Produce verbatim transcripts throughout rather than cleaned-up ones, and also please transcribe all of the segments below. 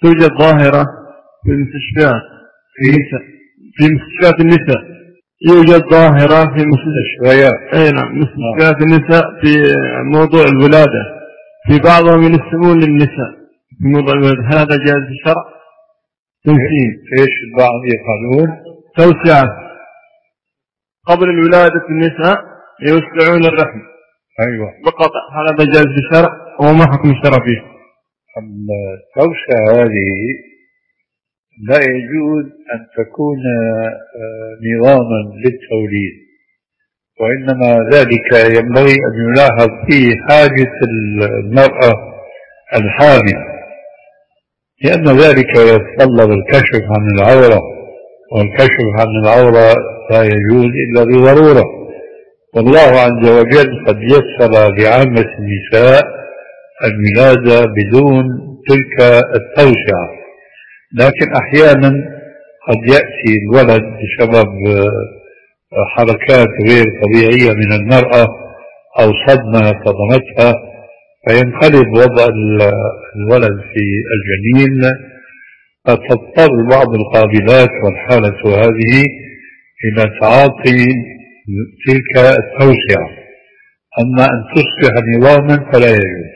توجد ظاهرة في المستشفيات في النساء في مستشفيات النساء يوجد ظاهرة في مستشفيات أي نعم مستشفيات النساء في موضوع الولادة، في بعضهم ينسبون للنساء في موضوع الولادة. هذا جائز في الشرع؟ تنسيم ايش البعض يفعلون؟ توسعة قبل الولادة في النساء يوسعون الرحم. ايوه بقطع. هذا جائز في الشرع وما حكم الشرع فيه؟ التوسعة هذه لا يجوز أن تكون نظاما للتوليد، وإنما ذلك ينبغي أن يلاحظ فيه حاجة المرأة الحامل، لأن ذلك يتطلب الكشف عن العورة، والكشف عن العورة لا يجوز إلا بضرورة، والله عز وجل قد يسر لعامة النساء الولادة بدون تلك التوسعة، لكن أحيانا قد يأتي الولد بسبب حركات غير طبيعية من المرأة أو صدمة صدمتها فينقلب وضع الولد في الجنين، فتضطر بعض القابلات والحالة هذه إلى تعاطي تلك التوسعة، أما أن تصبح نظاما فلا يجوز.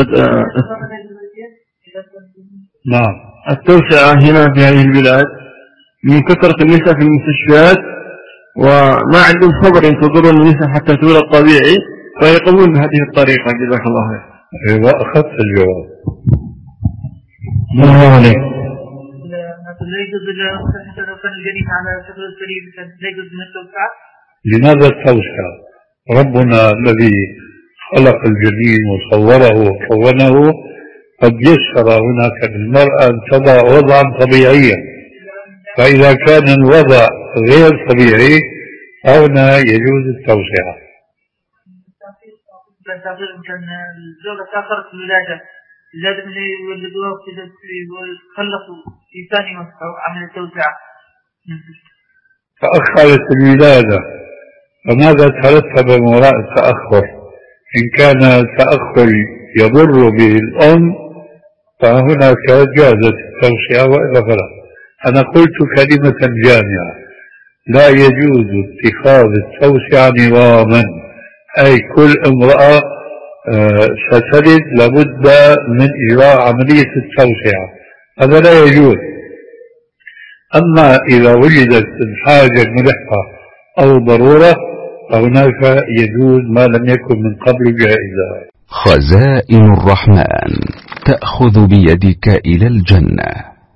نعم. التوسعة هنا في هذه البلاد من كثرة النساء في المستشفيات وما عندهم صبر ينتظرون النساء حتى تولد طبيعي فيقومون بهذه الطريقة. جزاك الله خير. ايوه اخذت الجواب. الله عليك. لا يجوز حتى لو كان الجنين على شكل السليم لا يجوز من التوسعة. لماذا التوسعة؟ ربنا الذي خلق الجنين وصوره وكونه قد يسر هناك للمرأة أن تضع وضعا طبيعيا، فإذا كان الوضع غير طبيعي هنا يجوز التوسعة. كان الزوجة تأخرت في الولادة لازم يولدوها ويخلصوا في ثاني أو عمل التوسعة. تأخرت الولادة فماذا ترتب من وراء التأخر؟ إن كان تأخر يضر به الأم فهناك جازت التوسعة وإلا فلا. أنا قلت كلمة جامعة: لا يجوز اتخاذ التوسعة نظاما، أي كل امرأة ستلد لابد من إجراء عملية التوسعة، هذا لا يجوز. أما إذا وجدت الحاجة الملحة أو ضرورة فهناك يجوز ما لم يكن من قبل جائزة. خزائن الرحمن تأخذ بيدك إلى الجنة.